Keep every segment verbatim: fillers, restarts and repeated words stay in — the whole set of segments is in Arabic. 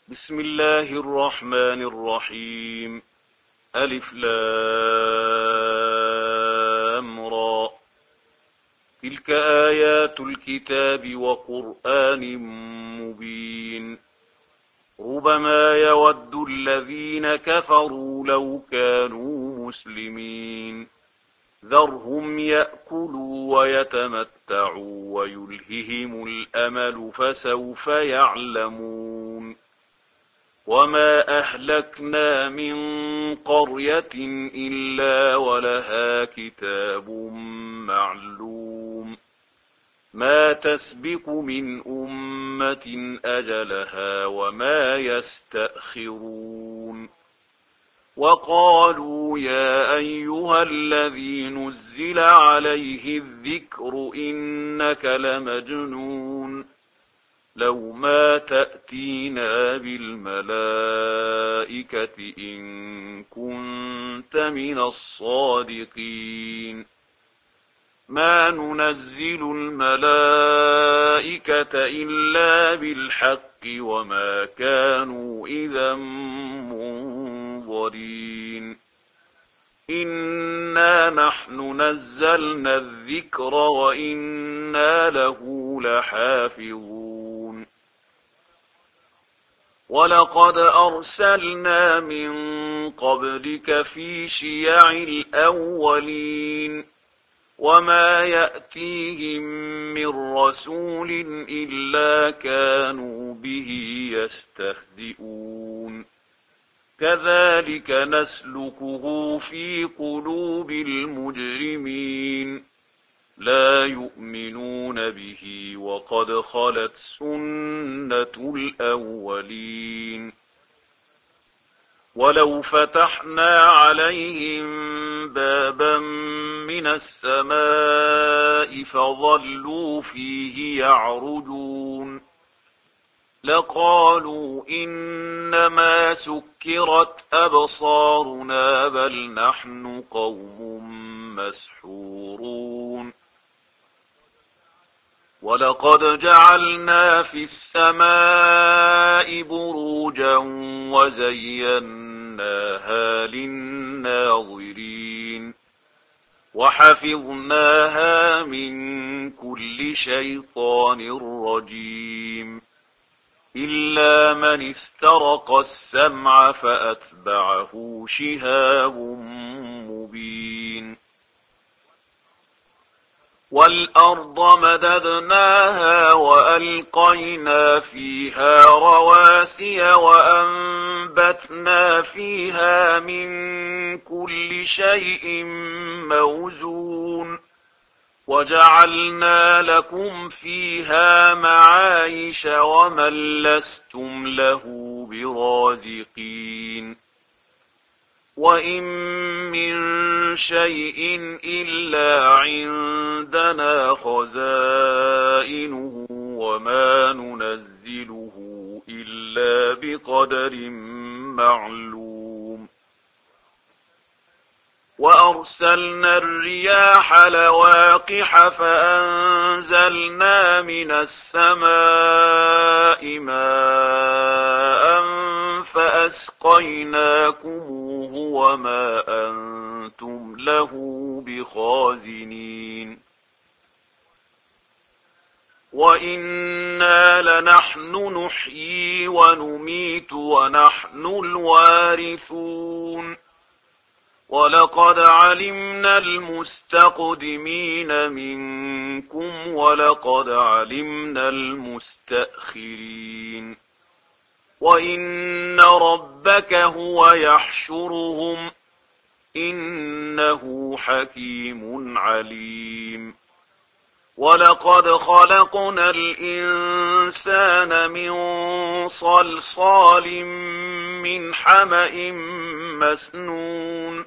بسم الله الرحمن الرحيم. ألف لام را. تلك آيات الكتاب وقرآن مبين. ربما يود الذين كفروا لو كانوا مسلمين. ذرهم يأكلوا ويتمتعوا ويلههم الأمل فسوف يعلمون. وما أهلكنا من قرية إلا ولها كتاب معلوم. ما تسبق من أمة أجلها وما يستأخرون. وقالوا يا أيها الذي نزل عليه الذكر إنك لمجنون. لو ما تأتينا بالملائكة إن كنت من الصادقين. ما ننزل الملائكة إلا بالحق وما كانوا إذا منظرين. إنا نحن نزلنا الذكر وإنا له لحافظون. ولقد أرسلنا من قبلك في شيع الأولين وما يأتيهم من رسول إلا كانوا به يستهزئون. كذلك نسلكه في قلوب المجرمين. لا يؤمنون به وقد خلت سنة الأولين. ولو فتحنا عليهم بابا من السماء فظلوا فيه يعرجون لقالوا إنما سكرت أبصارنا بل نحن قوم مسحورون. ولقد جعلنا في السماء بروجا وزيناها للناظرين وحفظناها من كل شيطان رجيم إلا من استرق السمع فأتبعه شهاب مبين. والأرض مددناها وألقينا فيها رواسي وأنبتنا فيها من كل شيء موزون وجعلنا لكم فيها معايش ومن لستم له برازقين. وإن من شيء إلا عندنا خزائنه وما ننزله إلا بقدر معلوم. وأرسلنا الرياح لواقح فأنزلنا من السماء ماء فأسقيناكموه وما أنتم له بخازنين. وإنا لنحن نحيي ونميت ونحن الوارثون. ولقد علمنا المستقدمين منكم ولقد علمنا المستأخرين. وإن ربك هو يحشرهم إنه حكيم عليم. ولقد خلقنا الإنسان من صلصال من حمأ مسنون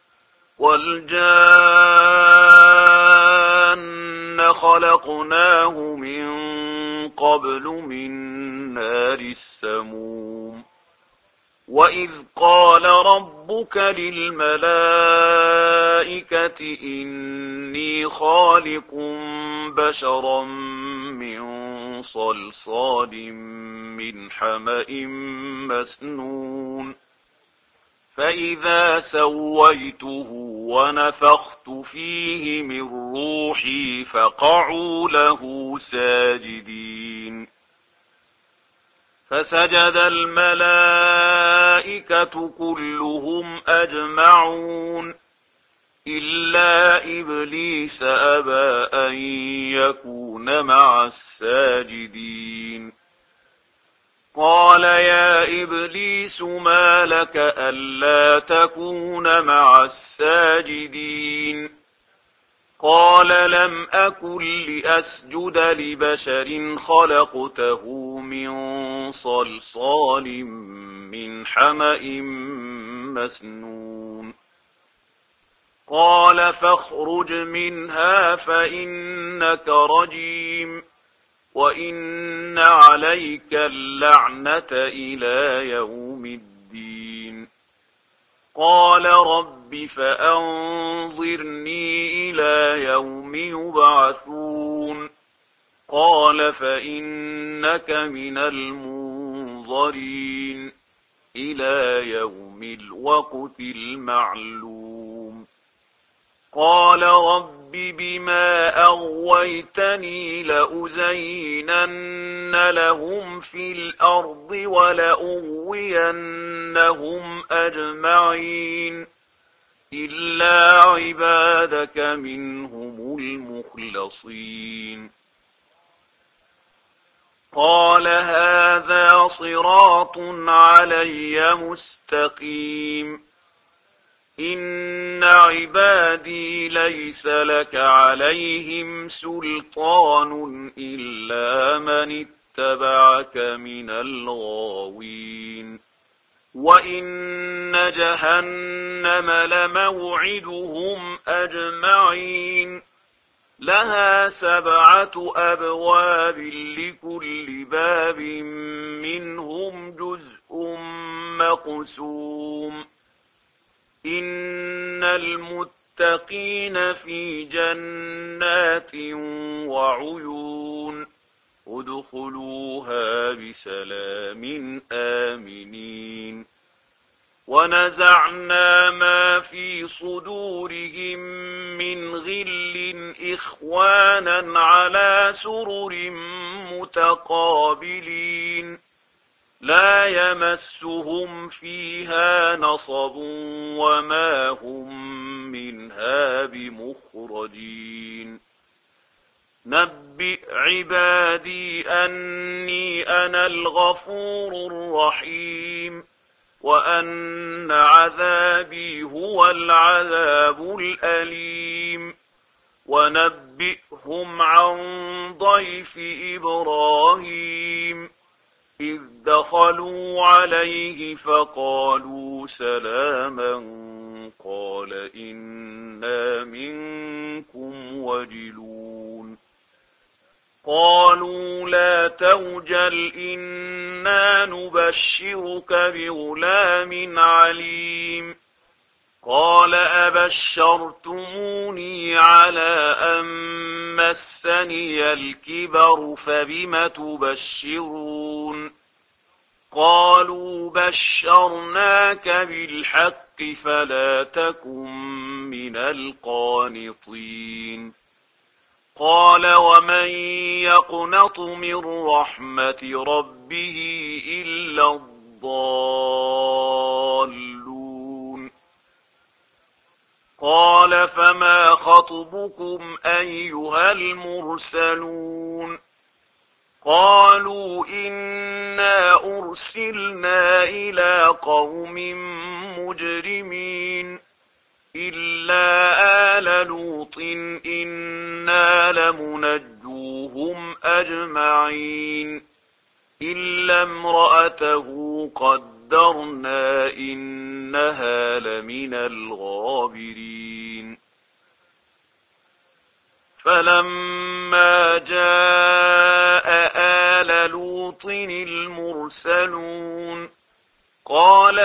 والجان خلقناه من قبل من نار السموم. وإذ قال ربك للملائكة إني خالق بشرا من صلصال من حمأ مسنون فإذا سويته ونفخت فيه من روحي فقعوا له ساجدين فسجد الملائكة كلهم أجمعون إلا إبليس أبى أن يكون مع الساجدين قال يا إبليس ما لك ألا تكون مع الساجدين قال لم أكن لأسجد لبشر خلقته من صلصال من حمأ مسنون قال فاخرج منها فإنك رجيم وإن عليك اللعنة إلى يوم الدين قال رب فأنظرني إلى يوم يبعثون قال فإنك من المنظرين إلى يوم الوقت المعلوم قال رب بما أغويتني لأزينن لهم في الأرض ولأغوينهم أجمعين إلا عبادك منهم المخلصين قال هذا صراط علي مستقيم إن عبادي ليس لك عليهم سلطان إلا من اتبعك من الغاوين وإن جهنم لموعدهم أجمعين لها سبعة أبواب لكل باب منهم جزء مقسوم إن المتقين في جنات وعيون ادخلوها بسلام آمنين ونزعنا ما في صدورهم من غل إخوانا على سرر متقابلين لا يمسهم فيها نصب وما هم منها بمخرجين نبئ عبادي أني أنا الغفور الرحيم وأن عذابي هو العذاب الأليم ونبئهم عن ضيف إبراهيم إذ دخلوا عليه فقالوا سلاما قال إنا منكم وجلون قالوا لا توجل إنا نبشرك بغلام عليم قال أبشرتموني على أن مسني الكبر فبم تبشرون قالوا بشرناك بالحق فلا تكن من القانطين قال ومن يقنط من رحمة ربه إلا الضالون قال فما خطبكم أيها المرسلون قالوا إنا أرسلنا إلى قوم مجرمين إلا آل لوط إنا لمنجوهم أجمعين إلا امرأته قدرنا إنها لمن الغابرين فلما جاء آل لوط المرسلون قال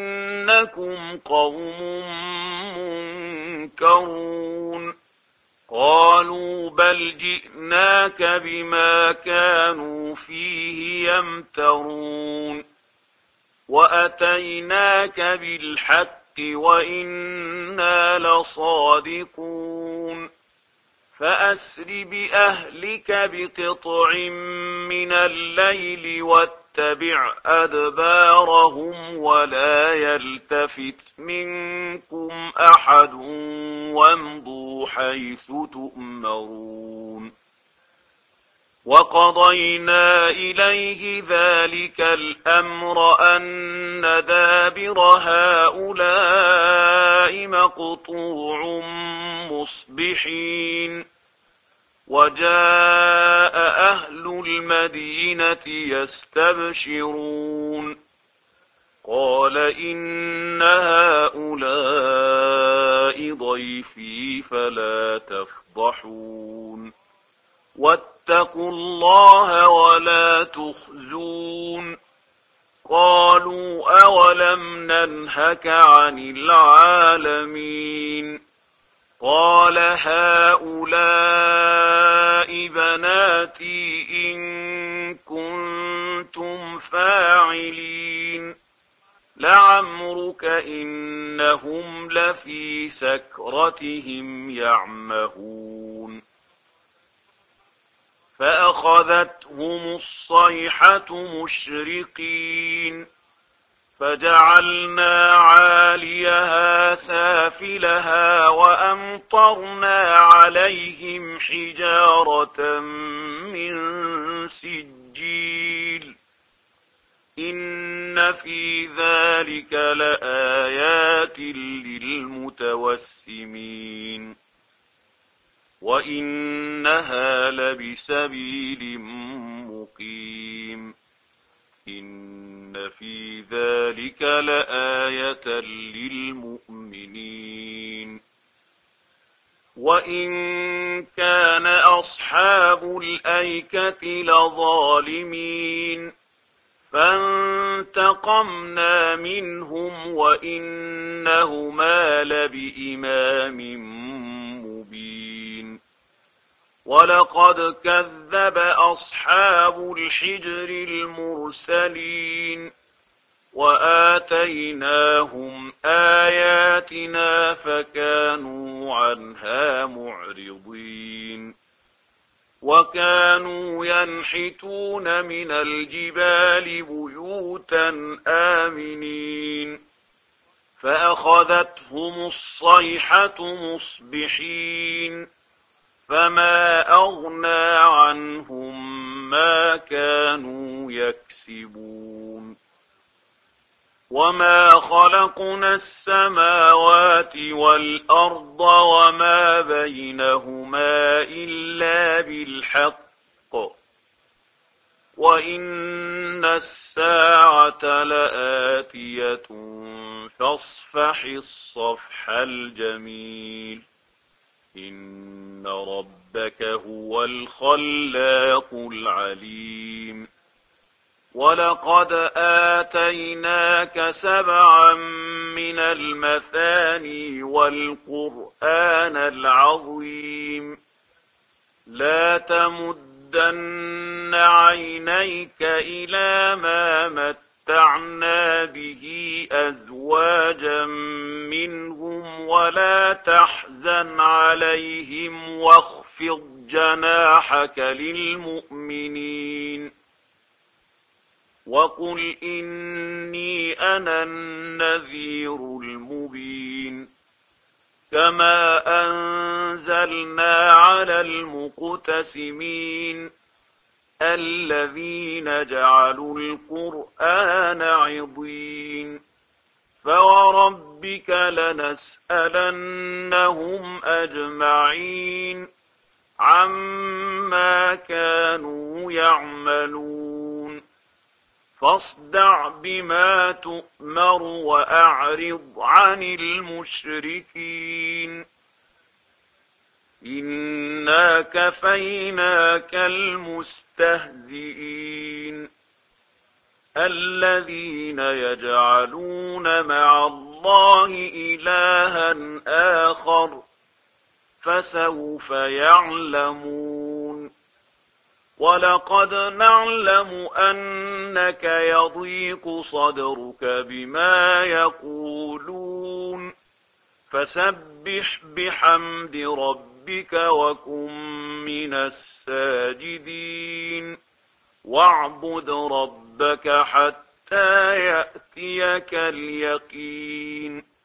إنكم قوم منكرون قالوا بل جئناك بما كانوا فيه يمترون وأتيناك بالحق وإنا لصادقون فأسر بأهلك بقطع من الليل واتبع أدبارهم ولا يلتفت منكم أحد وامضوا حيث تؤمرون وقضينا إليه ذلك الأمر أن دابر هؤلاء مقطوع مصبحين وجاء أهل المدينة يستبشرون قال إن هؤلاء ضيفي فلا تفضحون واتقوا الله ولا تخزون قالوا أولم ننهك عن العالمين قال هؤلاء بناتي إن كنتم فاعلين لعمرك إنهم لفي سكرتهم يعمهون فأخذتهم الصيحة مشرقين فجعلنا عاليها سافلها وأمطرنا عليهم حجارة من سجيل إن في ذلك لآيات للمتوسمين وإنها لبسبيل مقيم إن في ذلك لآية للمؤمنين وإن كان أصحاب الأيكة لظالمين فانتقمنا منهم وإنهما لبإمام مبين ولقد كذب أصحاب الحجر المرسلين وآتيناهم آياتنا فكانوا عنها معرضين وكانوا ينحتون من الجبال بيوتا آمنين فأخذتهم الصيحة مصبحين فما أغنى عنهم ما كانوا يكسبون وما خلقنا السماوات والأرض وما بينهما إلا بالحق وإن الساعة لآتية فاصفح الصفح الجميل إن ربك هو الخلاق العليم ولقد آتيناك سبعا من المثاني والقرآن العظيم لا تمدن عينيك إلى ما متعنا به أزواجا منهم ولا تحزن عليهم واخفض جناحك للمؤمنين وقل إني أنا النذير المبين كما أنزلنا على المقتسمين الذين جعلوا القرآن عضين فوربك لنسألنهم أجمعين عما كانوا يعملون فاصدع بما تؤمر وأعرض عن المشركين إنا كفيناك المستهزئين الذين يجعلون مع الله إلها آخر فسوف يعلمون. ولقد نعلم أنك يضيق صدرك بما يقولون فسبح بحمد ربك وكن من الساجدين واعبد ربك حتى يأتيك اليقين.